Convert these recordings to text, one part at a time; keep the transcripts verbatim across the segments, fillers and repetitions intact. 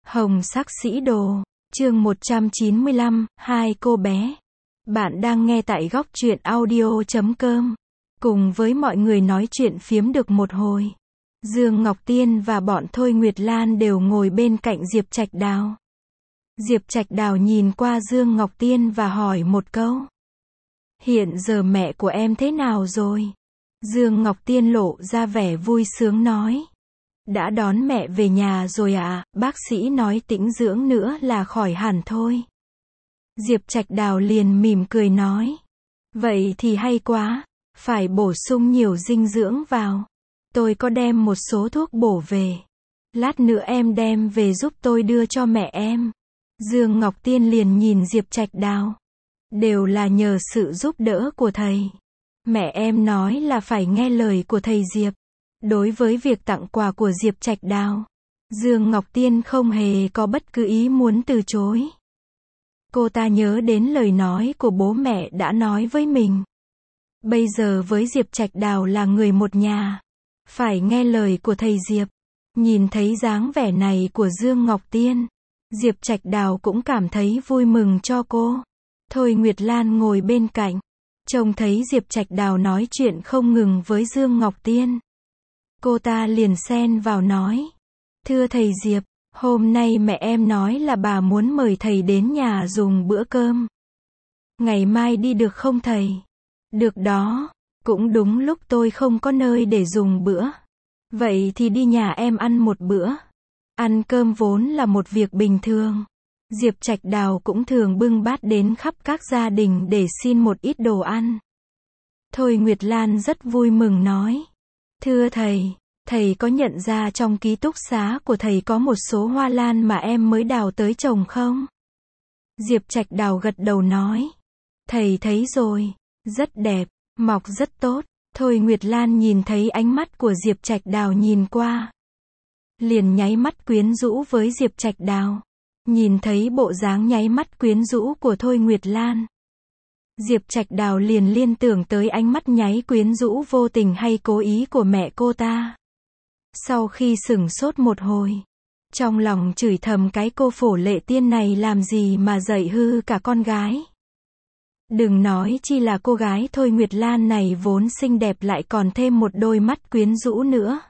Hồng sắc sĩ đồ, chương một trăm chín mươi lăm, hai cô bé. Bạn đang nghe tại góc truyện audio chấm com. Cùng với mọi người nói chuyện phiếm được một hồi, Dương Ngọc Tiên và bọn Thôi Nguyệt Lan đều ngồi bên cạnh Diệp Trạch Đào. Diệp Trạch Đào nhìn qua Dương Ngọc Tiên và hỏi một câu. Hiện giờ mẹ của em thế nào rồi? Dương Ngọc Tiên lộ ra vẻ vui sướng nói. Đã đón mẹ về nhà rồi ạ, bác sĩ nói tĩnh dưỡng nữa là khỏi hẳn thôi. Diệp Trạch Đào liền mỉm cười nói. Vậy thì hay quá, phải bổ sung nhiều dinh dưỡng vào. Tôi có đem một số thuốc bổ về. Lát nữa em đem về giúp tôi đưa cho mẹ em. Dương Ngọc Tiên liền nhìn Diệp Trạch Đào. Đều là nhờ sự giúp đỡ của thầy. Mẹ em nói là phải nghe lời của thầy Diệp. Đối với việc tặng quà của Diệp Trạch Đào, Dương Ngọc Tiên không hề có bất cứ ý muốn từ chối. Cô ta nhớ đến lời nói của bố mẹ đã nói với mình. Bây giờ với Diệp Trạch Đào là người một nhà, phải nghe lời của thầy Diệp. Nhìn thấy dáng vẻ này của Dương Ngọc Tiên, Diệp Trạch Đào cũng cảm thấy vui mừng cho cô. Thôi Nguyệt Lan ngồi bên cạnh, trông thấy Diệp Trạch Đào nói chuyện không ngừng với Dương Ngọc Tiên. Cô ta liền xen vào nói. Thưa thầy Diệp, hôm nay mẹ em nói là bà muốn mời thầy đến nhà dùng bữa cơm. Ngày mai đi được không thầy? Được đó, cũng đúng lúc tôi không có nơi để dùng bữa. Vậy thì đi nhà em ăn một bữa. Ăn cơm vốn là một việc bình thường. Diệp Trạch Đào cũng thường bưng bát đến khắp các gia đình để xin một ít đồ ăn. Thôi Nguyệt Lan rất vui mừng nói. Thưa thầy, thầy có nhận ra trong ký túc xá của thầy có một số hoa lan mà em mới đào tới trồng không? Diệp Trạch Đào gật đầu nói. Thầy thấy rồi, rất đẹp, mọc rất tốt. Thôi Nguyệt Lan nhìn thấy ánh mắt của Diệp Trạch Đào nhìn qua, liền nháy mắt quyến rũ với Diệp Trạch Đào. Nhìn thấy bộ dáng nháy mắt quyến rũ của Thôi Nguyệt Lan, Diệp Trạch Đào liền liên tưởng tới ánh mắt nháy quyến rũ vô tình hay cố ý của mẹ cô ta. Sau khi sửng sốt một hồi, trong lòng chửi thầm cái cô Phổ Lệ Tiên này làm gì mà dạy hư cả con gái. Đừng nói chi là cô gái Thôi Nguyệt Lan này vốn xinh đẹp lại còn thêm một đôi mắt quyến rũ nữa.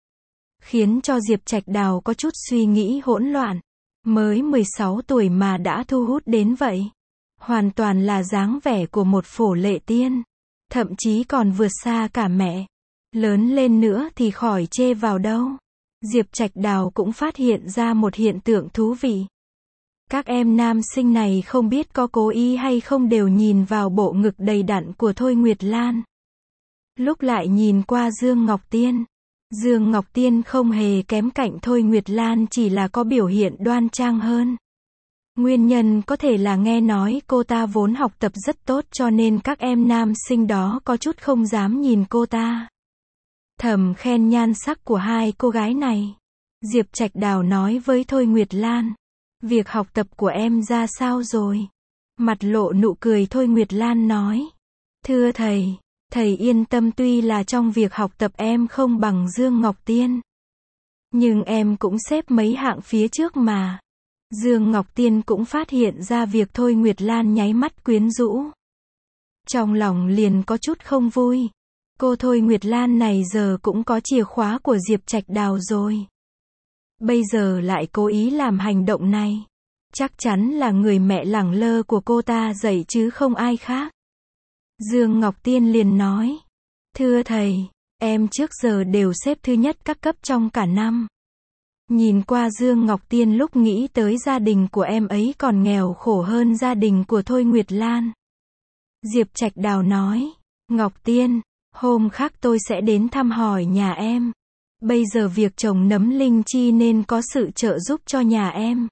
Khiến cho Diệp Trạch Đào có chút suy nghĩ hỗn loạn. Mới mười sáu tuổi mà đã thu hút đến vậy. Hoàn toàn là dáng vẻ của một Phổ Lệ Tiên. Thậm chí còn vượt xa cả mẹ. Lớn lên nữa thì khỏi chê vào đâu. Diệp Trạch Đào cũng phát hiện ra một hiện tượng thú vị. Các em nam sinh này không biết có cố ý hay không đều nhìn vào bộ ngực đầy đặn của Thôi Nguyệt Lan. Lúc lại nhìn qua Dương Ngọc Tiên. Dương Ngọc Tiên không hề kém cạnh Thôi Nguyệt Lan, chỉ là có biểu hiện đoan trang hơn. Nguyên nhân có thể là nghe nói cô ta vốn học tập rất tốt cho nên các em nam sinh đó có chút không dám nhìn cô ta. Thầm khen nhan sắc của hai cô gái này. Diệp Trạch Đào nói với Thôi Nguyệt Lan. Việc học tập của em ra sao rồi? Mặt lộ nụ cười Thôi Nguyệt Lan nói. Thưa thầy, thầy yên tâm, tuy là trong việc học tập em không bằng Dương Ngọc Tiên, nhưng em cũng xếp mấy hạng phía trước mà. Dương Ngọc Tiên cũng phát hiện ra việc Thôi Nguyệt Lan nháy mắt quyến rũ. Trong lòng liền có chút không vui. Cô Thôi Nguyệt Lan này giờ cũng có chìa khóa của Diệp Trạch Đào rồi. Bây giờ lại cố ý làm hành động này. Chắc chắn là người mẹ lẳng lơ của cô ta dạy chứ không ai khác. Dương Ngọc Tiên liền nói. Thưa thầy, em trước giờ đều xếp thứ nhất các cấp trong cả năm. Nhìn qua Dương Ngọc Tiên lúc nghĩ tới gia đình của em ấy còn nghèo khổ hơn gia đình của Thôi Nguyệt Lan. Diệp Trạch Đào nói. Ngọc Tiên, hôm khác tôi sẽ đến thăm hỏi nhà em. Bây giờ việc trồng nấm linh chi nên có sự trợ giúp cho nhà em.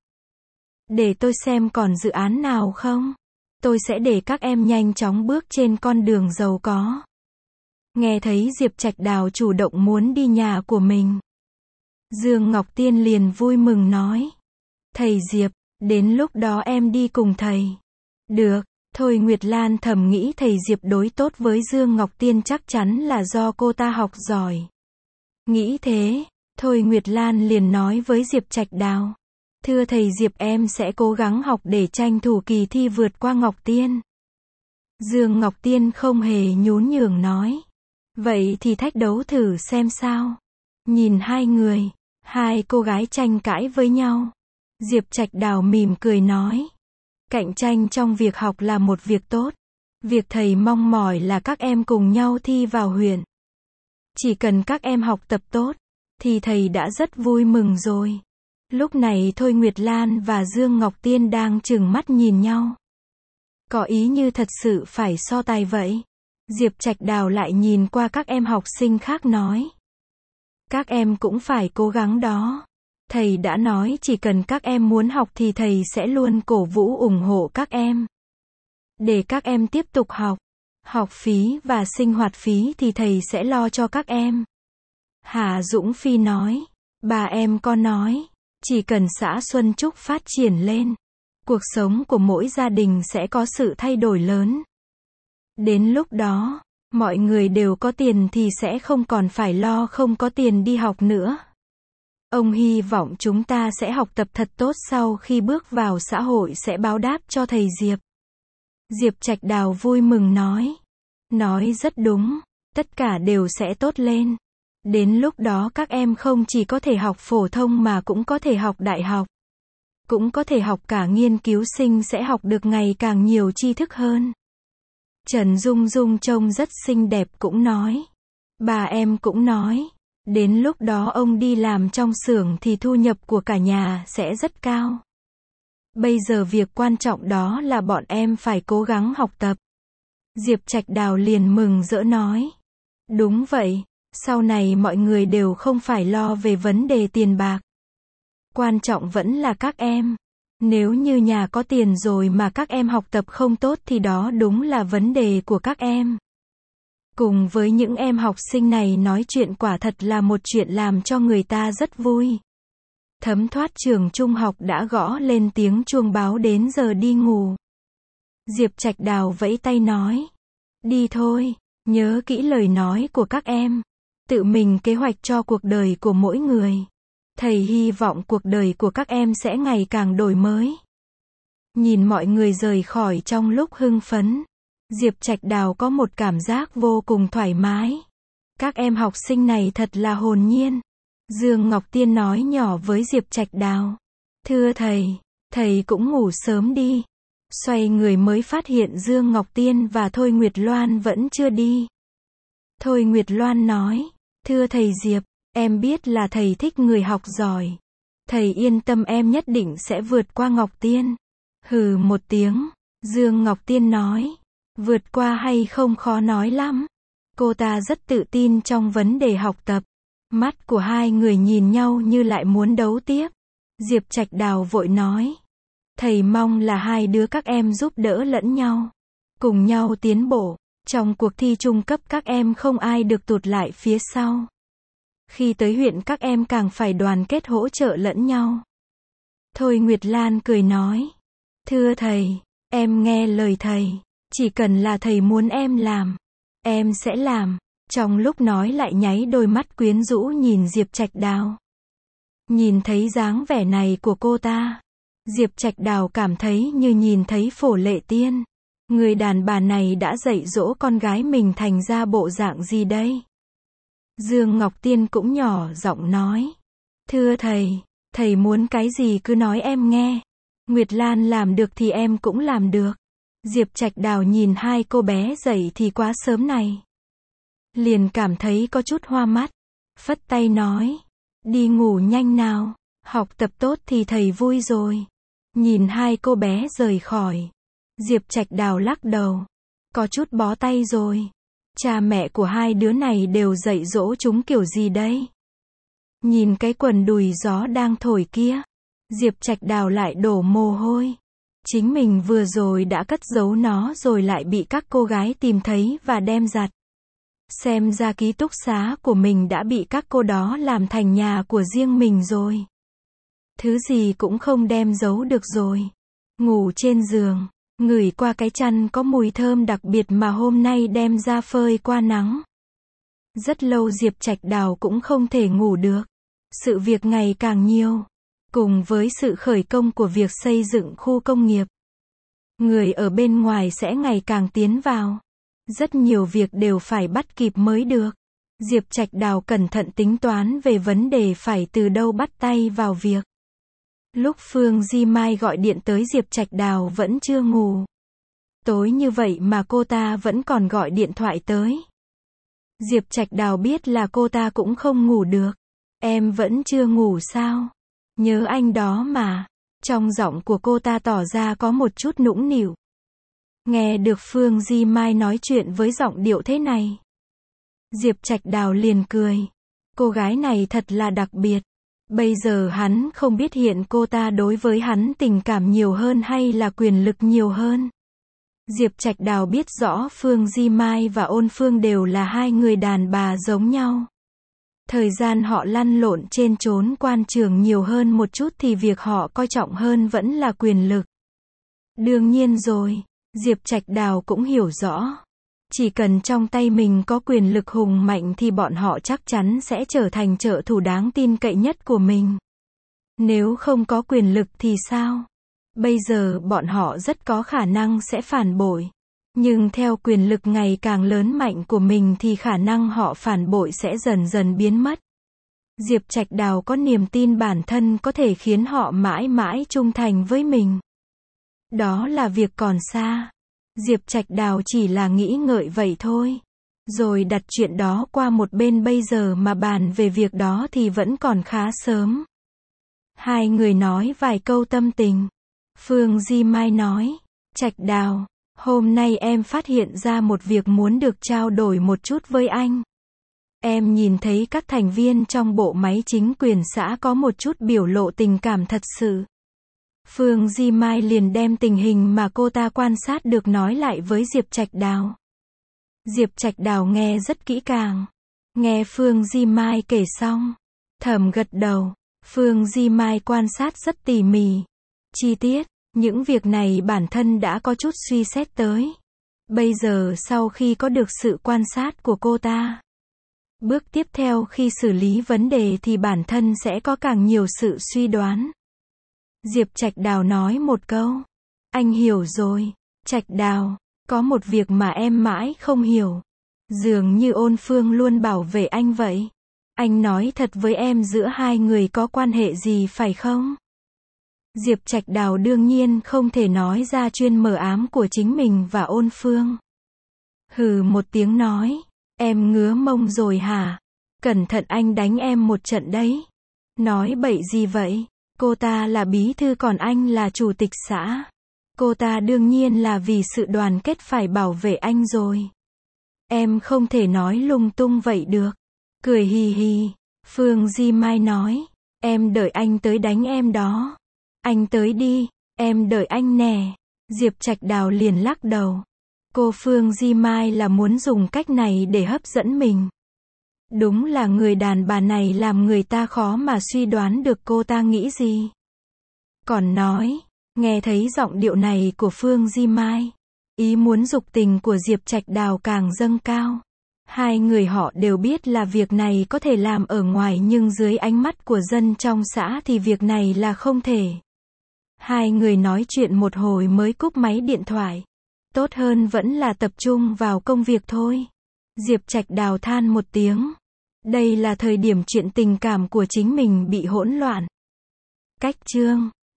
Để tôi xem còn dự án nào không. Tôi sẽ để các em nhanh chóng bước trên con đường giàu có. Nghe thấy Diệp Trạch Đào chủ động muốn đi nhà của mình, Dương Ngọc Tiên liền vui mừng nói. Thầy Diệp, đến lúc đó em đi cùng thầy. Được. Thôi Nguyệt Lan thầm nghĩ thầy Diệp đối tốt với Dương Ngọc Tiên chắc chắn là do cô ta học giỏi. Nghĩ thế, Thôi Nguyệt Lan liền nói với Diệp Trạch Đào. Thưa thầy Diệp, em sẽ cố gắng học để tranh thủ kỳ thi vượt qua Ngọc Tiên. Dương Ngọc Tiên không hề nhún nhường nói. Vậy thì thách đấu thử xem sao. Nhìn hai người, hai cô gái tranh cãi với nhau. Diệp Trạch Đào mỉm cười nói. Cạnh tranh trong việc học là một việc tốt. Việc thầy mong mỏi là các em cùng nhau thi vào huyện. Chỉ cần các em học tập tốt, thì thầy đã rất vui mừng rồi. Lúc này Thôi Nguyệt Lan và Dương Ngọc Tiên đang trừng mắt nhìn nhau. Có ý như thật sự phải so tài vậy. Diệp Trạch Đào lại nhìn qua các em học sinh khác nói. Các em cũng phải cố gắng đó. Thầy đã nói chỉ cần các em muốn học thì thầy sẽ luôn cổ vũ ủng hộ các em. Để các em tiếp tục học. Học phí và sinh hoạt phí thì thầy sẽ lo cho các em. Hà Dũng Phi nói. Bà em có nói. Chỉ cần xã Xuân Trúc phát triển lên, cuộc sống của mỗi gia đình sẽ có sự thay đổi lớn. Đến lúc đó, mọi người đều có tiền thì sẽ không còn phải lo không có tiền đi học nữa. Ông hy vọng chúng ta sẽ học tập thật tốt, sau khi bước vào xã hội sẽ báo đáp cho thầy Diệp. Diệp Trạch Đào vui mừng nói. Nói rất đúng, tất cả đều sẽ tốt lên. Đến lúc đó các em không chỉ có thể học phổ thông mà cũng có thể học đại học. Cũng có thể học cả nghiên cứu sinh, sẽ học được ngày càng nhiều tri thức hơn. Trần Dung Dung trông rất xinh đẹp cũng nói. Bà em cũng nói. Đến lúc đó ông đi làm trong xưởng thì thu nhập của cả nhà sẽ rất cao. Bây giờ việc quan trọng đó là bọn em phải cố gắng học tập. Diệp Trạch Đào liền mừng rỡ nói. Đúng vậy. Sau này mọi người đều không phải lo về vấn đề tiền bạc. Quan trọng vẫn là các em. Nếu như nhà có tiền rồi mà các em học tập không tốt thì đó đúng là vấn đề của các em. Cùng với những em học sinh này nói chuyện quả thật là một chuyện làm cho người ta rất vui. Thấm thoát trường trung học đã gõ lên tiếng chuông báo đến giờ đi ngủ. Diệp Trạch Đào vẫy tay nói. Đi thôi, nhớ kỹ lời nói của các em. Tự mình kế hoạch cho cuộc đời của mỗi người. Thầy hy vọng cuộc đời của các em sẽ ngày càng đổi mới. Nhìn mọi người rời khỏi trong lúc hưng phấn, Diệp Trạch Đào có một cảm giác vô cùng thoải mái. Các em học sinh này thật là hồn nhiên. Dương Ngọc Tiên nói nhỏ với Diệp Trạch Đào. Thưa thầy, thầy cũng ngủ sớm đi. Xoay người mới phát hiện Dương Ngọc Tiên và Thôi Nguyệt Loan vẫn chưa đi. Thôi Nguyệt Loan nói. Thưa thầy Diệp, em biết là thầy thích người học giỏi. Thầy yên tâm, em nhất định sẽ vượt qua Ngọc Tiên. Hừ một tiếng, Dương Ngọc Tiên nói. Vượt qua hay không khó nói lắm. Cô ta rất tự tin trong vấn đề học tập. Mắt của hai người nhìn nhau như lại muốn đấu tiếp. Diệp Trạch Đào vội nói. Thầy mong là hai đứa các em giúp đỡ lẫn nhau. Cùng nhau tiến bộ. Trong cuộc thi trung cấp các em không ai được tụt lại phía sau. Khi tới huyện các em càng phải đoàn kết hỗ trợ lẫn nhau. Thôi Nguyệt Lan cười nói. Thưa thầy, em nghe lời thầy. Chỉ cần là thầy muốn em làm, em sẽ làm. Trong lúc nói lại nháy đôi mắt quyến rũ nhìn Diệp Trạch Đào. Nhìn thấy dáng vẻ này của cô ta, Diệp Trạch Đào cảm thấy như nhìn thấy Phổ Lệ Tiên. Người đàn bà này đã dạy dỗ con gái mình thành ra bộ dạng gì đây? Dương Ngọc Tiên cũng nhỏ giọng nói. Thưa thầy, thầy muốn cái gì cứ nói em nghe. Nguyệt Lan làm được thì em cũng làm được. Diệp Trạch Đào nhìn hai cô bé dậy thì quá sớm này. Liền cảm thấy có chút hoa mắt. Phất tay nói. Đi ngủ nhanh nào. Học tập tốt thì thầy vui rồi. Nhìn hai cô bé rời khỏi. Diệp Trạch Đào lắc đầu. Có chút bó tay rồi. Cha mẹ của hai đứa này đều dạy dỗ chúng kiểu gì đây? Nhìn cái quần đùi gió đang thổi kia. Diệp Trạch Đào lại đổ mồ hôi. Chính mình vừa rồi đã cất giấu nó rồi lại bị các cô gái tìm thấy và đem giặt. Xem ra ký túc xá của mình đã bị các cô đó làm thành nhà của riêng mình rồi. Thứ gì cũng không đem giấu được rồi. Ngủ trên giường, ngửi qua cái chăn có mùi thơm đặc biệt mà hôm nay đem ra phơi qua nắng. Rất lâu Diệp Trạch Đào cũng không thể ngủ được. Sự việc ngày càng nhiều. Cùng với sự khởi công của việc xây dựng khu công nghiệp, người ở bên ngoài sẽ ngày càng tiến vào. Rất nhiều việc đều phải bắt kịp mới được. Diệp Trạch Đào cẩn thận tính toán về vấn đề phải từ đâu bắt tay vào việc. Lúc Phương Di Mai gọi điện tới Diệp Trạch Đào vẫn chưa ngủ. Tối như vậy mà cô ta vẫn còn gọi điện thoại tới. Diệp Trạch Đào biết là cô ta cũng không ngủ được. Em vẫn chưa ngủ sao? Nhớ anh đó mà. Trong giọng của cô ta tỏ ra có một chút nũng nịu. Nghe được Phương Di Mai nói chuyện với giọng điệu thế này, Diệp Trạch Đào liền cười. Cô gái này thật là đặc biệt. Bây giờ hắn không biết hiện cô ta đối với hắn tình cảm nhiều hơn hay là quyền lực nhiều hơn. Diệp Trạch Đào biết rõ Phương Di Mai và Ôn Phương đều là hai người đàn bà giống nhau. Thời gian họ lăn lộn trên chốn quan trường nhiều hơn một chút thì việc họ coi trọng hơn vẫn là quyền lực. Đương nhiên rồi, Diệp Trạch Đào cũng hiểu rõ. Chỉ cần trong tay mình có quyền lực hùng mạnh thì bọn họ chắc chắn sẽ trở thành trợ thủ đáng tin cậy nhất của mình. Nếu không có quyền lực thì sao? Bây giờ bọn họ rất có khả năng sẽ phản bội. Nhưng theo quyền lực ngày càng lớn mạnh của mình thì khả năng họ phản bội sẽ dần dần biến mất. Diệp Trạch Đào có niềm tin bản thân có thể khiến họ mãi mãi trung thành với mình. Đó là việc còn xa. Diệp Trạch Đào chỉ là nghĩ ngợi vậy thôi. Rồi đặt chuyện đó qua một bên, bây giờ mà bàn về việc đó thì vẫn còn khá sớm. Hai người nói vài câu tâm tình. Phương Di Mai nói, Trạch Đào, hôm nay em phát hiện ra một việc muốn được trao đổi một chút với anh. Em nhìn thấy các thành viên trong bộ máy chính quyền xã có một chút biểu lộ tình cảm thật sự. Phương Di Mai liền đem tình hình mà cô ta quan sát được nói lại với Diệp Trạch Đào. Diệp Trạch Đào nghe rất kỹ càng. Nghe Phương Di Mai kể xong, thầm gật đầu. Phương Di Mai quan sát rất tỉ mỉ, chi tiết. Những việc này bản thân đã có chút suy xét tới. Bây giờ sau khi có được sự quan sát của cô ta, bước tiếp theo khi xử lý vấn đề thì bản thân sẽ có càng nhiều sự suy đoán. Diệp Trạch Đào nói một câu. Anh hiểu rồi. Trạch Đào, có một việc mà em mãi không hiểu. Dường như Ôn Phương luôn bảo vệ anh vậy. Anh nói thật với em, giữa hai người có quan hệ gì phải không? Diệp Trạch Đào đương nhiên không thể nói ra chuyên mờ ám của chính mình và Ôn Phương. Hừ một tiếng nói, em ngứa mông rồi hả? Cẩn thận anh đánh em một trận đấy. Nói bậy gì vậy? Cô ta là bí thư còn anh là chủ tịch xã. Cô ta đương nhiên là vì sự đoàn kết phải bảo vệ anh rồi. Em không thể nói lung tung vậy được. Cười hì hì, Phương Di Mai nói, em đợi anh tới đánh em đó. Anh tới đi, em đợi anh nè. Diệp Trạch Đào liền lắc đầu. Cô Phương Di Mai là muốn dùng cách này để hấp dẫn mình. Đúng là người đàn bà này làm người ta khó mà suy đoán được cô ta nghĩ gì. Còn nói, nghe thấy giọng điệu này của Phương Di Mai, ý muốn dục tình của Diệp Trạch Đào càng dâng cao. Hai người họ đều biết là việc này có thể làm ở ngoài, nhưng dưới ánh mắt của dân trong xã thì việc này là không thể. Hai người nói chuyện một hồi mới cúp máy điện thoại. Tốt hơn vẫn là tập trung vào công việc thôi. Diệp Trạch Đào than một tiếng. Đây là thời điểm chuyện tình cảm của chính mình bị hỗn loạn. Cách chương